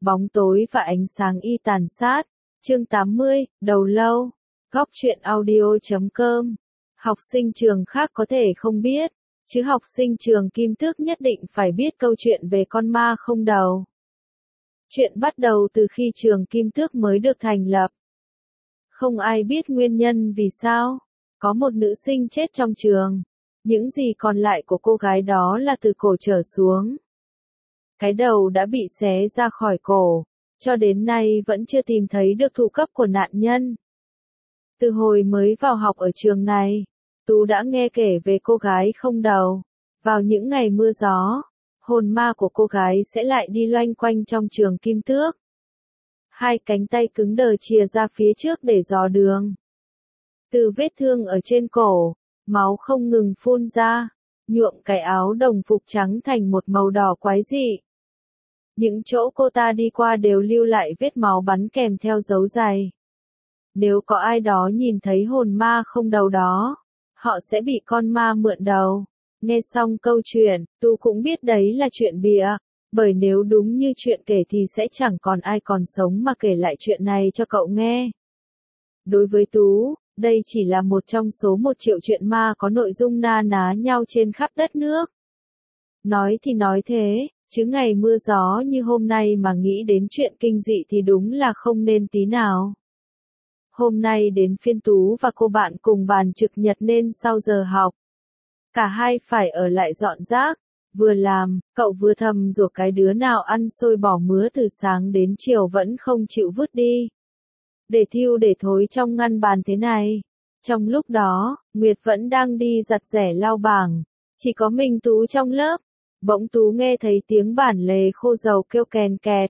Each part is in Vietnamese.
Bóng tối và ánh sáng y tàn sát. Chương 80, đầu lâu. Góc truyện audio.com. Học sinh trường khác có thể không biết, chứ học sinh trường Kim Tước nhất định phải biết câu chuyện về con ma không đầu. Chuyện bắt đầu từ khi trường Kim Tước mới được thành lập. Không ai biết nguyên nhân vì sao có một nữ sinh chết trong trường. Những gì còn lại của cô gái đó là từ cổ trở xuống. Cái đầu đã bị xé ra khỏi cổ, cho đến nay vẫn chưa tìm thấy được thủ cấp của nạn nhân. Từ hồi mới vào học ở trường này, Tú đã nghe kể về cô gái không đầu. Vào những ngày mưa gió, hồn ma của cô gái sẽ lại đi loanh quanh trong trường Kim Tước. Hai cánh tay cứng đờ chìa ra phía trước để dò đường. Từ vết thương ở trên cổ, máu không ngừng phun ra, nhuộm cái áo đồng phục trắng thành một màu đỏ quái dị. Những chỗ cô ta đi qua đều lưu lại vết máu bắn kèm theo dấu giày. Nếu có ai đó nhìn thấy hồn ma không đầu đó, họ sẽ bị con ma mượn đầu. Nghe xong câu chuyện, Tú cũng biết đấy là chuyện bịa, bởi nếu đúng như chuyện kể thì sẽ chẳng còn ai còn sống mà kể lại chuyện này cho cậu nghe. Đối với Tú, đây chỉ là một trong số 1 triệu chuyện ma có nội dung na ná nhau trên khắp đất nước. Nói thì nói thế, chứ ngày mưa gió như hôm nay mà nghĩ đến chuyện kinh dị thì đúng là không nên tí nào. Hôm nay đến phiên Tú và cô bạn cùng bàn trực nhật nên sau giờ học, cả hai phải ở lại dọn rác. Vừa làm, cậu vừa thầm rủa cái đứa nào ăn xôi bỏ mứa từ sáng đến chiều vẫn không chịu vứt đi. Để thiêu để thối trong ngăn bàn thế này. Trong lúc đó, Nguyệt vẫn đang đi giặt rẻ lau bảng. Chỉ có mình Tú trong lớp. Bỗng Tú nghe thấy tiếng bản lề khô dầu kêu kèn kẹt.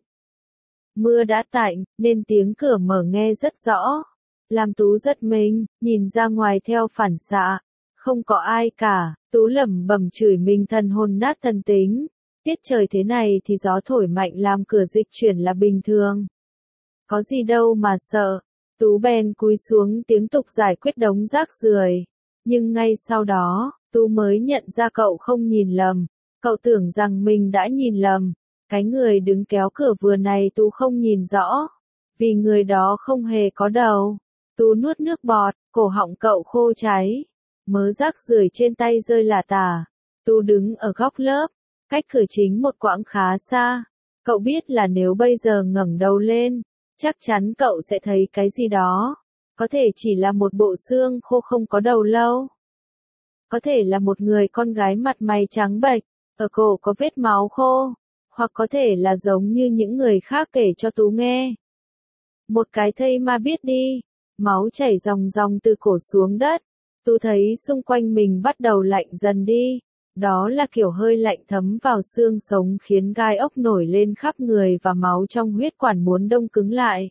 Mưa đã tạnh, nên tiếng cửa mở nghe rất rõ. Làm Tú giật mình, nhìn ra ngoài theo phản xạ. Không có ai cả, Tú lẩm bẩm chửi mình thần hồn nát thần tính. Tiết trời thế này thì gió thổi mạnh làm cửa dịch chuyển là bình thường. Có gì đâu mà sợ. Tú bèn cúi xuống tiếp tục giải quyết đống rác rưởi. Nhưng ngay sau đó, Tú mới nhận ra cậu không nhìn lầm. Cậu tưởng rằng mình đã nhìn lầm. Cái người đứng kéo cửa vừa này Tú không nhìn rõ. Vì người đó không hề có đầu. Tú nuốt nước bọt, cổ họng cậu khô cháy. Mớ rác rưởi trên tay rơi lả tả. Tú đứng ở góc lớp, cách cửa chính một quãng khá xa. Cậu biết là nếu bây giờ ngẩng đầu lên, chắc chắn cậu sẽ thấy cái gì đó. Có thể chỉ là một bộ xương khô không có đầu lâu. Có thể là một người con gái mặt mày trắng bệch, ở cổ có vết máu khô. Hoặc có thể là giống như những người khác kể cho Tú nghe. Một cái thây ma biết đi, máu chảy ròng ròng từ cổ xuống đất. Tú thấy xung quanh mình bắt đầu lạnh dần đi. Đó là kiểu hơi lạnh thấm vào xương sống khiến gai ốc nổi lên khắp người và máu trong huyết quản muốn đông cứng lại.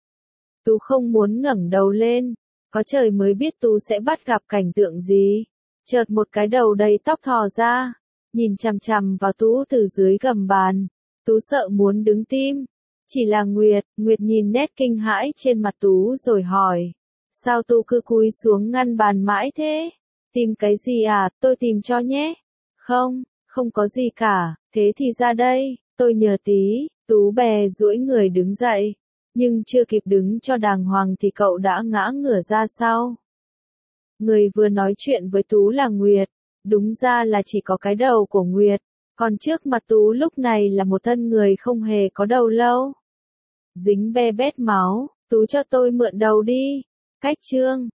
Tú không muốn ngẩng đầu lên. Có trời mới biết Tú sẽ bắt gặp cảnh tượng gì. Chợt một cái đầu đầy tóc thò ra, nhìn chằm chằm vào Tú từ dưới gầm bàn. Tú sợ muốn đứng tim. Chỉ là Nguyệt nhìn nét kinh hãi trên mặt Tú rồi hỏi. Sao Tú cứ cúi xuống ngăn bàn mãi thế? Tìm cái gì à, tôi tìm cho nhé. Không có gì cả, thế thì ra đây, tôi nhờ tí. Tú bè duỗi người đứng dậy. Nhưng chưa kịp đứng cho đàng hoàng thì cậu đã ngã ngửa ra sau. Người vừa nói chuyện với Tú là Nguyệt. Đúng ra là chỉ có cái đầu của Nguyệt. Còn trước mặt Tú lúc này là một thân người không hề có đầu lâu. Dính be bét máu, Tú cho tôi mượn đầu đi. Cách chương